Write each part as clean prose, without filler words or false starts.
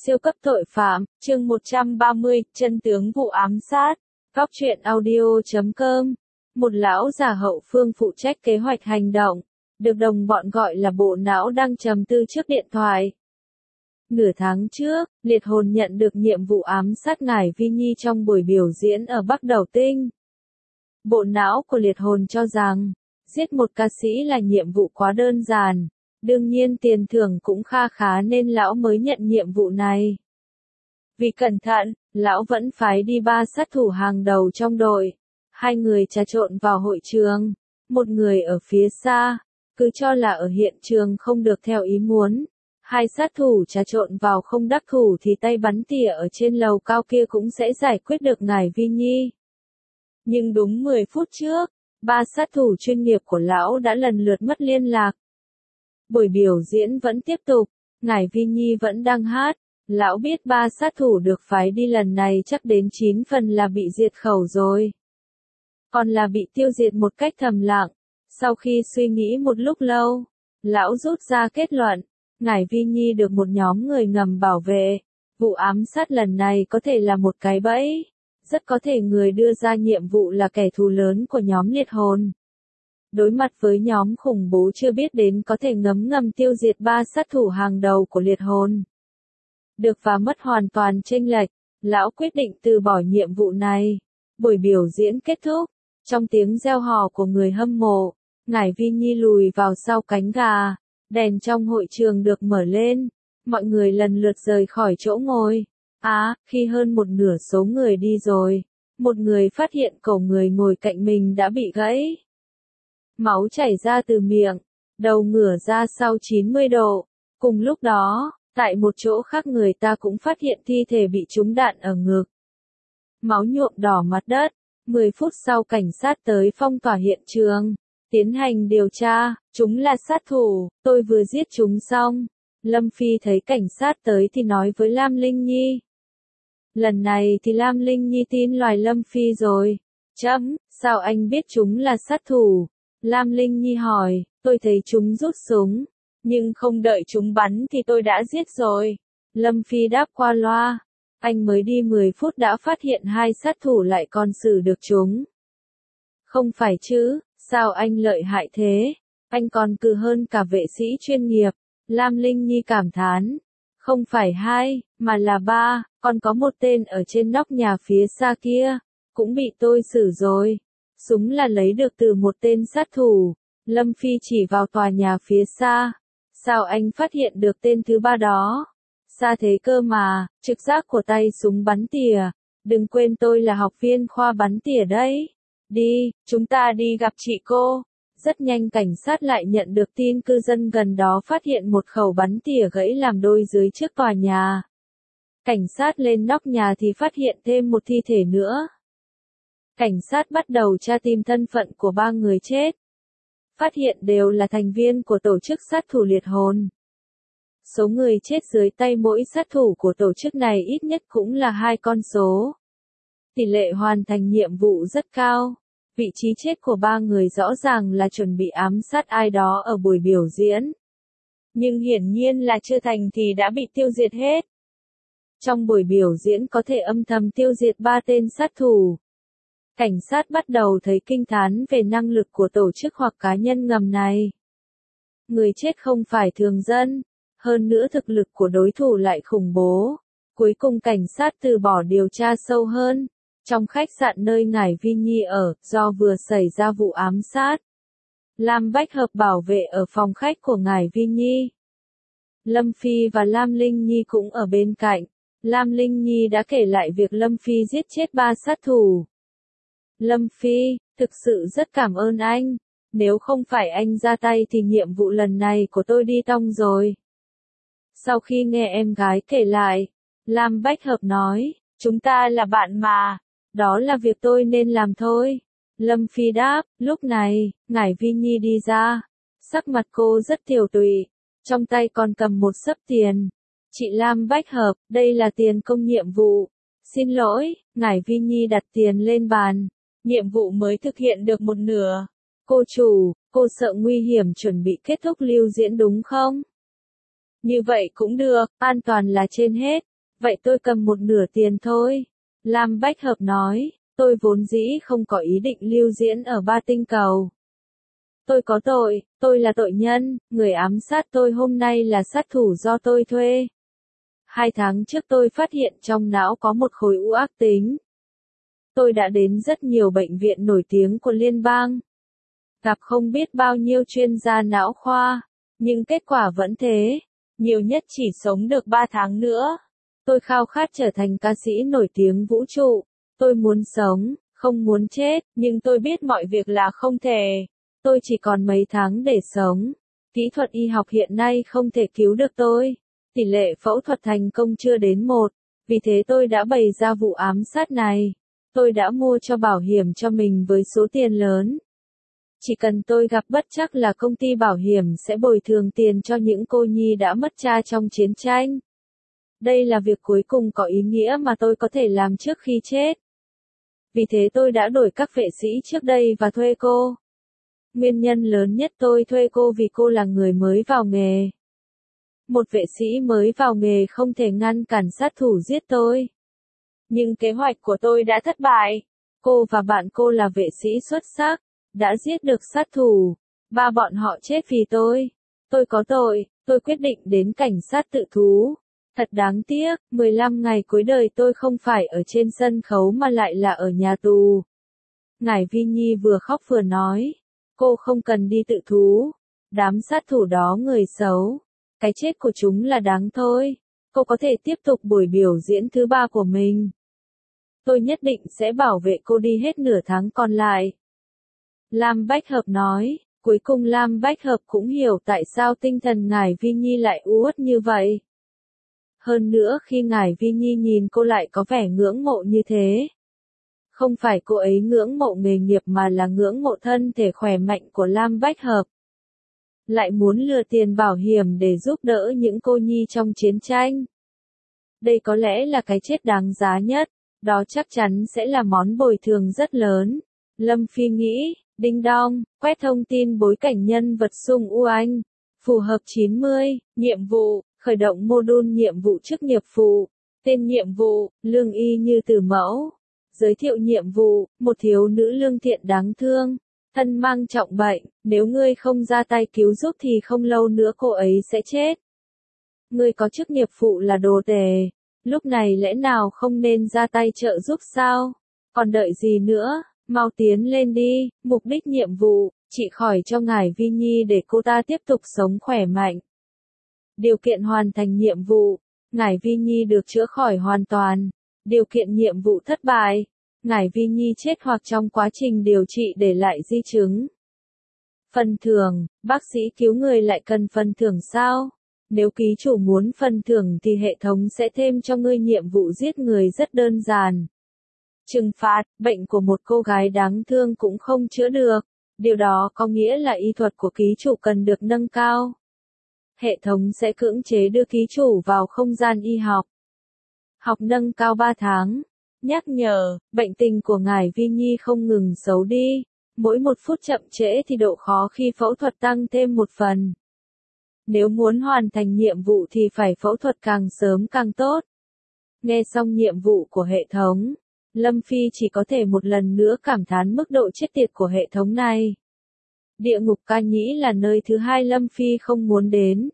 Siêu cấp tội phạm, chương 130, chân tướng vụ ám sát. Góc truyện audio.com. Một lão già hậu phương phụ trách kế hoạch hành động, được đồng bọn gọi là bộ não đang trầm tư trước điện thoại. Nửa tháng trước, Liệt Hồn nhận được nhiệm vụ ám sát Ngải Vi Nhi trong buổi biểu diễn ở Bắc Đầu Tinh. Bộ não của Liệt Hồn cho rằng, giết một ca sĩ là nhiệm vụ quá đơn giản. Đương nhiên tiền thưởng cũng kha khá nên lão mới nhận nhiệm vụ này. Vì cẩn thận, lão vẫn phái đi 3 sát thủ hàng đầu trong đội. 2 người trà trộn vào hội trường, một người ở phía xa, cứ cho là ở hiện trường không được theo ý muốn. 2 sát thủ trà trộn vào không đắc thủ thì tay bắn tỉa ở trên lầu cao kia cũng sẽ giải quyết được Ngải Vi Nhi. Nhưng đúng 10 phút trước, 3 sát thủ chuyên nghiệp của lão đã lần lượt mất liên lạc. Buổi biểu diễn vẫn tiếp tục, Ngải Vi Nhi vẫn đang hát, lão biết 3 sát thủ được phái đi lần này chắc đến 9 phần là bị diệt khẩu rồi. Còn là bị tiêu diệt một cách thầm lặng. Sau khi suy nghĩ một lúc lâu, lão rút ra kết luận, Ngải Vi Nhi được một nhóm người ngầm bảo vệ. Vụ ám sát lần này có thể là một cái bẫy. Rất có thể người đưa ra nhiệm vụ là kẻ thù lớn của nhóm Liệt Hồn. Đối mặt với nhóm khủng bố chưa biết đến có thể ngấm tiêu diệt 3 sát thủ hàng đầu của Liệt Hồn. Được và mất hoàn toàn chênh lệch, lão quyết định từ bỏ nhiệm vụ này. Buổi biểu diễn kết thúc, trong tiếng reo hò của người hâm mộ, Ngải Vi Nhi lùi vào sau cánh gà, đèn trong hội trường được mở lên, mọi người lần lượt rời khỏi chỗ ngồi. Khi hơn một nửa số người đi rồi, một người phát hiện cổ người ngồi cạnh mình đã bị gãy. Máu chảy ra từ miệng, đầu ngửa ra sau 90 độ. Cùng lúc đó, tại một chỗ khác người ta cũng phát hiện thi thể bị trúng đạn ở ngực. Máu nhuộm đỏ mặt đất. 10 phút sau cảnh sát tới phong tỏa hiện trường, tiến hành điều tra, chúng là sát thủ, tôi vừa giết chúng xong. Lâm Phi thấy cảnh sát tới thì nói với Lam Linh Nhi. Lần này thì Lam Linh Nhi tin loài Lâm Phi rồi. Sao anh biết chúng là sát thủ? Lam Linh Nhi hỏi, tôi thấy chúng rút súng, nhưng không đợi chúng bắn thì tôi đã giết rồi. Lâm Phi đáp qua loa, anh mới đi 10 phút đã phát hiện 2 sát thủ lại còn xử được chúng. Không phải chứ, sao anh lợi hại thế? Anh còn cừ hơn cả vệ sĩ chuyên nghiệp. Lam Linh Nhi cảm thán. Không phải 2, mà là 3, còn có một tên ở trên nóc nhà phía xa kia, cũng bị tôi xử rồi. Súng là lấy được từ một tên sát thủ. Lâm Phi chỉ vào tòa nhà phía xa. Sao anh phát hiện được tên thứ 3 đó? Xa thế cơ mà, trực giác của tay súng bắn tỉa. Đừng quên tôi là học viên khoa bắn tỉa đấy. Đi, chúng ta đi gặp chị cô. Rất nhanh cảnh sát lại nhận được tin cư dân gần đó phát hiện một khẩu bắn tỉa gãy làm đôi dưới trước tòa nhà. Cảnh sát lên nóc nhà thì phát hiện thêm một thi thể nữa. Cảnh sát bắt đầu tra tìm thân phận của 3 người chết. Phát hiện đều là thành viên của tổ chức sát thủ Liệt Hồn. Số người chết dưới tay mỗi sát thủ của tổ chức này ít nhất cũng là 2 con số. Tỷ lệ hoàn thành nhiệm vụ rất cao. Vị trí chết của 3 người rõ ràng là chuẩn bị ám sát ai đó ở buổi biểu diễn. Nhưng hiển nhiên là chưa thành thì đã bị tiêu diệt hết. Trong buổi biểu diễn có thể âm thầm tiêu diệt 3 tên sát thủ. Cảnh sát bắt đầu thấy kinh thán về năng lực của tổ chức hoặc cá nhân ngầm này. Người chết không phải thường dân, hơn nữa thực lực của đối thủ lại khủng bố. Cuối cùng cảnh sát từ bỏ điều tra sâu hơn. Trong khách sạn nơi Ngải Vi Nhi ở, do vừa xảy ra vụ ám sát, Lam Bách Hợp bảo vệ ở phòng khách của Ngải Vi Nhi. Lâm Phi và Lam Linh Nhi cũng ở bên cạnh. Lam Linh Nhi đã kể lại việc Lâm Phi giết chết 3 sát thủ. Lâm Phi, thực sự rất cảm ơn anh. Nếu không phải anh ra tay thì nhiệm vụ lần này của tôi đi tong rồi. Sau khi nghe em gái kể lại, Lam Bách Hợp nói, chúng ta là bạn mà. Đó là việc tôi nên làm thôi. Lâm Phi đáp, lúc này, Ngải Vi Nhi đi ra. Sắc mặt cô rất tiều tụy, trong tay còn cầm một xấp tiền. Chị Lam Bách Hợp, đây là tiền công nhiệm vụ. Xin lỗi, Ngải Vi Nhi đặt tiền lên bàn. Nhiệm vụ mới thực hiện được một nửa. Cô chủ, cô sợ nguy hiểm chuẩn bị kết thúc lưu diễn đúng không? Như vậy cũng được, an toàn là trên hết. Vậy tôi cầm một nửa tiền thôi. Lam Bách Hợp nói, tôi vốn dĩ không có ý định lưu diễn ở Ba Tinh Cầu. Tôi có tội, tôi là tội nhân, người ám sát tôi hôm nay là sát thủ do tôi thuê. 2 tháng trước tôi phát hiện trong não có một khối u ác tính. Tôi đã đến rất nhiều bệnh viện nổi tiếng của liên bang. Gặp không biết bao nhiêu chuyên gia não khoa, nhưng kết quả vẫn thế, nhiều nhất chỉ sống được 3 tháng nữa. Tôi khao khát trở thành ca sĩ nổi tiếng vũ trụ, tôi muốn sống, không muốn chết, nhưng tôi biết mọi việc là không thể. Tôi chỉ còn mấy tháng để sống. Kỹ thuật y học hiện nay không thể cứu được tôi. Tỷ lệ phẫu thuật thành công chưa đến 1, vì thế tôi đã bày ra vụ ám sát này. Tôi đã mua cho bảo hiểm cho mình với số tiền lớn. Chỉ cần tôi gặp bất trắc là công ty bảo hiểm sẽ bồi thường tiền cho những cô nhi đã mất cha trong chiến tranh. Đây là việc cuối cùng có ý nghĩa mà tôi có thể làm trước khi chết. Vì thế tôi đã đổi các vệ sĩ trước đây và thuê cô. Nguyên nhân lớn nhất tôi thuê cô vì cô là người mới vào nghề. Một vệ sĩ mới vào nghề không thể ngăn cản sát thủ giết tôi. Nhưng kế hoạch của tôi đã thất bại. Cô và bạn cô là vệ sĩ xuất sắc, đã giết được sát thủ. 3 bọn họ chết vì tôi. Tôi có tội, tôi quyết định đến cảnh sát tự thú. Thật đáng tiếc, 15 ngày cuối đời tôi không phải ở trên sân khấu mà lại là ở nhà tù. Ngải Vi Nhi vừa khóc vừa nói. Cô không cần đi tự thú. Đám sát thủ đó người xấu. Cái chết của chúng là đáng thôi. Cô có thể tiếp tục buổi biểu diễn thứ 3 của mình. Tôi nhất định sẽ bảo vệ cô đi hết nửa tháng còn lại. Lam Bách Hợp nói. Cuối cùng Lam Bách Hợp cũng hiểu tại sao tinh thần Ngải Vi Nhi lại uất như vậy. Hơn nữa khi Ngải Vi Nhi nhìn cô lại có vẻ ngưỡng mộ như thế. Không phải cô ấy ngưỡng mộ nghề nghiệp mà là ngưỡng mộ thân thể khỏe mạnh của Lam Bách Hợp. Lại muốn lừa tiền bảo hiểm để giúp đỡ những cô nhi trong chiến tranh. Đây có lẽ là cái chết đáng giá nhất, đó chắc chắn sẽ là món bồi thường rất lớn. Lâm Phi nghĩ, đinh đong, quét thông tin bối cảnh nhân vật Sung U Anh. Phù hợp 90, nhiệm vụ, khởi động module nhiệm vụ chức nghiệp phụ. Tên nhiệm vụ, lương y như từ mẫu. Giới thiệu nhiệm vụ, một thiếu nữ lương thiện đáng thương. Thân mang trọng bệnh, nếu ngươi không ra tay cứu giúp thì không lâu nữa cô ấy sẽ chết. Ngươi có chức nghiệp phụ là đồ tể, lúc này lẽ nào không nên ra tay trợ giúp sao? Còn đợi gì nữa, mau tiến lên đi, mục đích nhiệm vụ, trị khỏi cho Ngải Vi Nhi để cô ta tiếp tục sống khỏe mạnh. Điều kiện hoàn thành nhiệm vụ, Ngải Vi Nhi được chữa khỏi hoàn toàn. Điều kiện nhiệm vụ thất bại. Ngải Vi Nhi chết hoặc trong quá trình điều trị để lại di chứng. Phần thưởng, bác sĩ cứu người lại cần phần thưởng sao? Nếu ký chủ muốn phần thưởng thì hệ thống sẽ thêm cho ngươi nhiệm vụ giết người rất đơn giản. Trừng phạt, bệnh của một cô gái đáng thương cũng không chữa được. Điều đó có nghĩa là y thuật của ký chủ cần được nâng cao. Hệ thống sẽ cưỡng chế đưa ký chủ vào không gian y học. Học nâng cao 3 tháng. Nhắc nhở, bệnh tình của Ngải Vi Nhi không ngừng xấu đi. Mỗi 1 phút chậm trễ thì độ khó khi phẫu thuật tăng thêm 1 phần. Nếu muốn hoàn thành nhiệm vụ thì phải phẫu thuật càng sớm càng tốt. Nghe xong nhiệm vụ của hệ thống, Lâm Phi chỉ có thể một lần nữa cảm thán mức độ chết tiệt của hệ thống này. Địa ngục Ca Nhĩ là nơi thứ 2 Lâm Phi không muốn đến.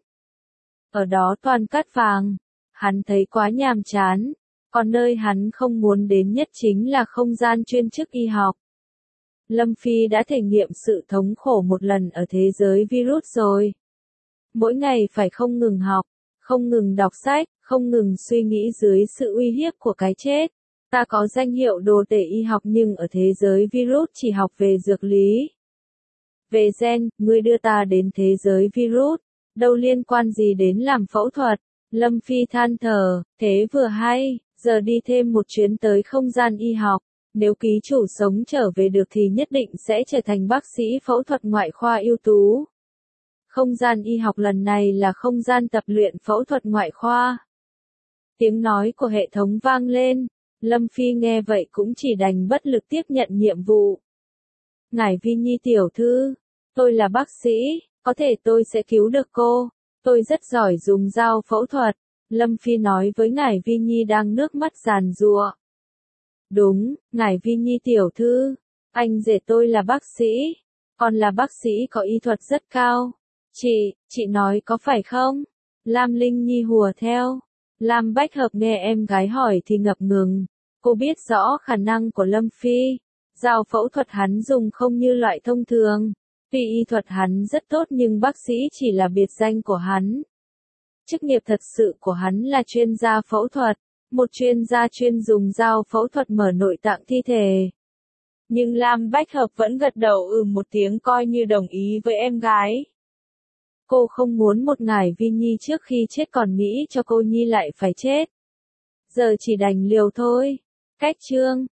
Ở đó toàn cát vàng. Hắn thấy quá nhàm chán. Còn nơi hắn không muốn đến nhất chính là không gian chuyên chức y học. Lâm Phi đã thể nghiệm sự thống khổ một lần ở thế giới virus rồi. Mỗi ngày phải không ngừng học, không ngừng đọc sách, không ngừng suy nghĩ dưới sự uy hiếp của cái chết. Ta có danh hiệu đồ tể y học nhưng ở thế giới virus chỉ học về dược lý. Về gen, ngươi đưa ta đến thế giới virus, đâu liên quan gì đến làm phẫu thuật. Lâm Phi than thở, thế vừa hay, giờ đi thêm một chuyến tới không gian y học. Nếu ký chủ sống trở về được thì nhất định sẽ trở thành bác sĩ phẫu thuật ngoại khoa ưu tú. Không gian y học lần này là không gian tập luyện phẫu thuật ngoại khoa. Tiếng nói của hệ thống vang lên, Lâm Phi nghe vậy cũng chỉ đành bất lực tiếp nhận nhiệm vụ. Ngải Vi Nhi tiểu thư, tôi là bác sĩ, có thể tôi sẽ cứu được cô. Tôi rất giỏi dùng dao phẫu thuật. Lâm Phi nói với ngài Vi Nhi đang nước mắt giàn giụa. Đúng, ngài Vi Nhi tiểu thư, anh rể tôi là bác sĩ, còn là bác sĩ có y thuật rất cao. Chị nói có phải không? Lam Linh Nhi hùa theo. Lam Bách Hợp nghe em gái hỏi thì ngập ngừng. Cô biết rõ khả năng của Lâm Phi. Dao phẫu thuật hắn dùng không như loại thông thường. Tuy y thuật hắn rất tốt nhưng bác sĩ chỉ là biệt danh của hắn. Chức nghiệp thật sự của hắn là chuyên gia phẫu thuật. Một chuyên gia chuyên dùng dao phẫu thuật mở nội tạng thi thể. Nhưng Lam Bách Hợp vẫn gật đầu một tiếng coi như đồng ý với em gái. Cô không muốn một ngài Vi Nhi trước khi chết còn nghĩ cho cô Nhi lại phải chết. Giờ chỉ đành liều thôi. Cách chương